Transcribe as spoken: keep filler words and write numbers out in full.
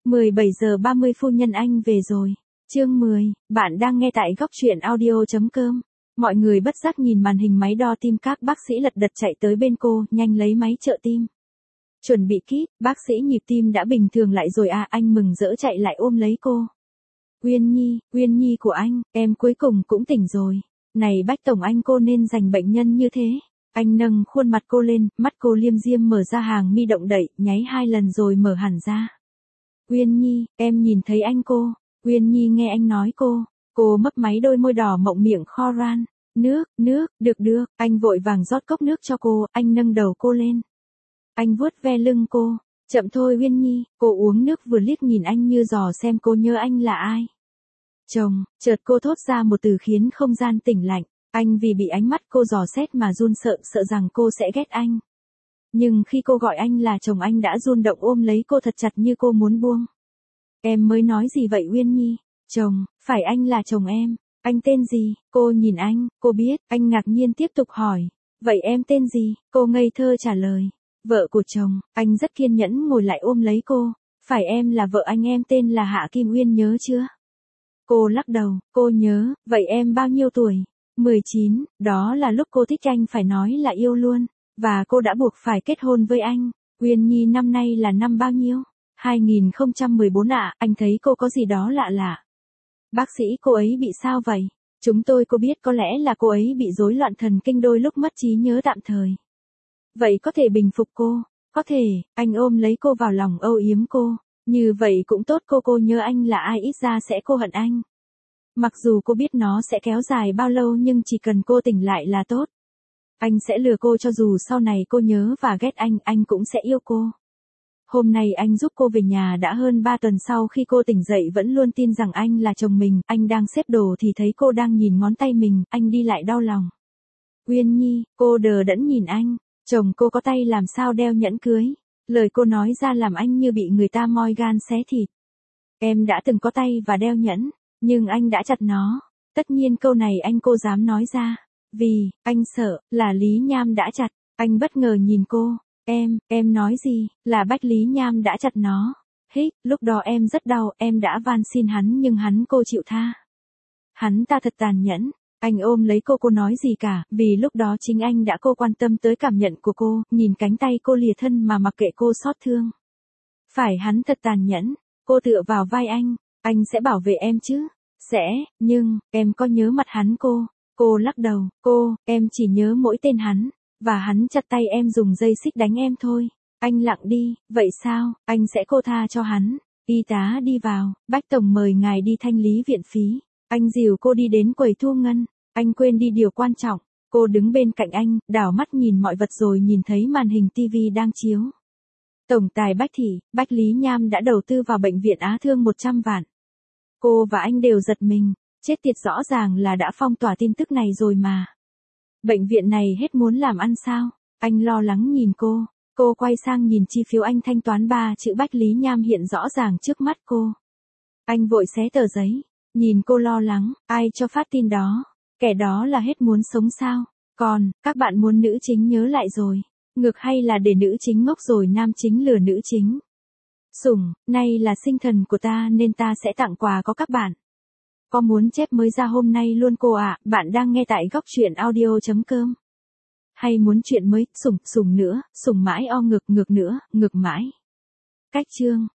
mười bảy giờ ba mươi phu nhân anh về rồi. Chương mười, bạn đang nghe tại góc truyện audio chấm com. Mọi người bất giác nhìn màn hình máy đo tim, các bác sĩ lật đật chạy tới bên cô, nhanh lấy máy trợ tim. Chuẩn bị kít, bác sĩ nhịp tim đã bình thường lại rồi à, anh mừng rỡ chạy lại ôm lấy cô. Uyên Nhi, Uyên Nhi của anh, em cuối cùng cũng tỉnh rồi. Này Bách Tổng, anh cô nên dành bệnh nhân như thế. Anh nâng khuôn mặt cô lên, mắt cô liêm diêm mở ra, hàng mi động đậy, nháy hai lần rồi mở hẳn ra. Uyên Nhi, em nhìn thấy anh cô. Uyên Nhi nghe anh nói cô. Cô mấp máy đôi môi đỏ mọng miệng kho ran. Nước, nước, được được. Anh vội vàng rót cốc nước cho cô, anh nâng đầu cô lên. Anh vuốt ve lưng cô. Chậm thôi Uyên Nhi, cô uống nước vừa liếc nhìn anh như dò xem cô nhớ anh là ai. Chồng, chợt cô thốt ra một từ khiến không gian tĩnh lặng. Anh vì bị ánh mắt cô dò xét mà run sợ, sợ rằng cô sẽ ghét anh. Nhưng khi cô gọi anh là chồng, anh đã run động ôm lấy cô thật chặt như cô muốn buông. Em mới nói gì vậy Uyên Nhi? Chồng, phải anh là chồng em. Anh tên gì? Cô nhìn anh, cô biết. Anh ngạc nhiên tiếp tục hỏi. Vậy em tên gì? Cô ngây thơ trả lời. Vợ của chồng. Anh rất kiên nhẫn ngồi lại ôm lấy cô. Phải em là vợ anh, em tên là Hạ Kim Uyên, nhớ chưa? Cô lắc đầu, cô nhớ. Vậy em bao nhiêu tuổi? mười chín, đó là lúc cô thích anh, phải nói là yêu luôn. Và cô đã buộc phải kết hôn với anh. Uyên Nhi năm nay là năm bao nhiêu? hai nghìn không trăm mười bốn ạ, à, anh thấy cô có gì đó lạ lạ. Bác sĩ, cô ấy bị sao vậy? Chúng tôi cô biết có lẽ là cô ấy bị rối loạn thần kinh, đôi lúc mất trí nhớ tạm thời. Vậy có thể bình phục cô? Có thể, anh ôm lấy cô vào lòng âu yếm cô. Như vậy cũng tốt, cô cô nhớ anh là ai, ít ra sẽ cô hận anh. Mặc dù cô biết nó sẽ kéo dài bao lâu, nhưng chỉ cần cô tỉnh lại là tốt. Anh sẽ lừa cô, cho dù sau này cô nhớ và ghét anh, anh cũng sẽ yêu cô. Hôm nay anh giúp cô về nhà đã hơn ba tuần, sau khi cô tỉnh dậy vẫn luôn tin rằng anh là chồng mình. Anh đang xếp đồ thì thấy cô đang nhìn ngón tay mình, anh đi lại đau lòng. Uyên Nhi, cô đờ đẫn nhìn anh. Chồng cô có tay làm sao đeo nhẫn cưới. Lời cô nói ra làm anh như bị người ta moi gan xé thịt. Em đã từng có tay và đeo nhẫn, nhưng anh đã chặt nó. Tất nhiên câu này anh cô dám nói ra. Vì, anh sợ, là Lý Nham đã chặt. Anh bất ngờ nhìn cô. Em, em nói gì, là Bách Lý Nham đã chặt nó. Hích, lúc đó em rất đau, em đã van xin hắn nhưng hắn cô chịu tha. Hắn ta thật tàn nhẫn. Anh ôm lấy cô, cô nói gì cả, vì lúc đó chính anh đã cô quan tâm tới cảm nhận của cô, nhìn cánh tay cô lìa thân mà mặc kệ cô xót thương. Phải, hắn thật tàn nhẫn. Cô tựa vào vai anh, anh sẽ bảo vệ em chứ? Sẽ, nhưng, em có nhớ mặt hắn cô? Cô lắc đầu, cô, em chỉ nhớ mỗi tên hắn, và hắn chặt tay em dùng dây xích đánh em thôi. Anh lặng đi, vậy sao, anh sẽ cô tha cho hắn. Y tá đi vào, Bách Tổng mời ngài đi thanh lý viện phí. Anh dìu cô đi đến quầy thu ngân, anh quên đi điều quan trọng. Cô đứng bên cạnh anh, đảo mắt nhìn mọi vật rồi nhìn thấy màn hình tivi đang chiếu. Tổng tài Bách Thị, Bách Lý Nham đã đầu tư vào bệnh viện Á Thương một trăm vạn. Cô và anh đều giật mình, chết tiệt, rõ ràng là đã phong tỏa tin tức này rồi mà. Bệnh viện này hết muốn làm ăn sao? Anh lo lắng nhìn cô, cô quay sang nhìn chi phiếu anh thanh toán, ba chữ Bách Lý Nham hiện rõ ràng trước mắt cô. Anh vội xé tờ giấy, nhìn cô lo lắng, ai cho phát tin đó? Kẻ đó là hết muốn sống sao? Còn, các bạn muốn nữ chính nhớ lại rồi. Ngược hay là để nữ chính ngốc rồi nam chính lừa nữ chính? Sủng, nay là sinh thần của ta nên ta sẽ tặng quà có các bạn. Có muốn chép mới ra hôm nay luôn cô ạ? À, bạn đang nghe tại góc truyện audio chấm com. Hay muốn chuyện mới, sủng, sủng nữa, sủng mãi o ngược, ngược nữa, ngược mãi. Cách chương.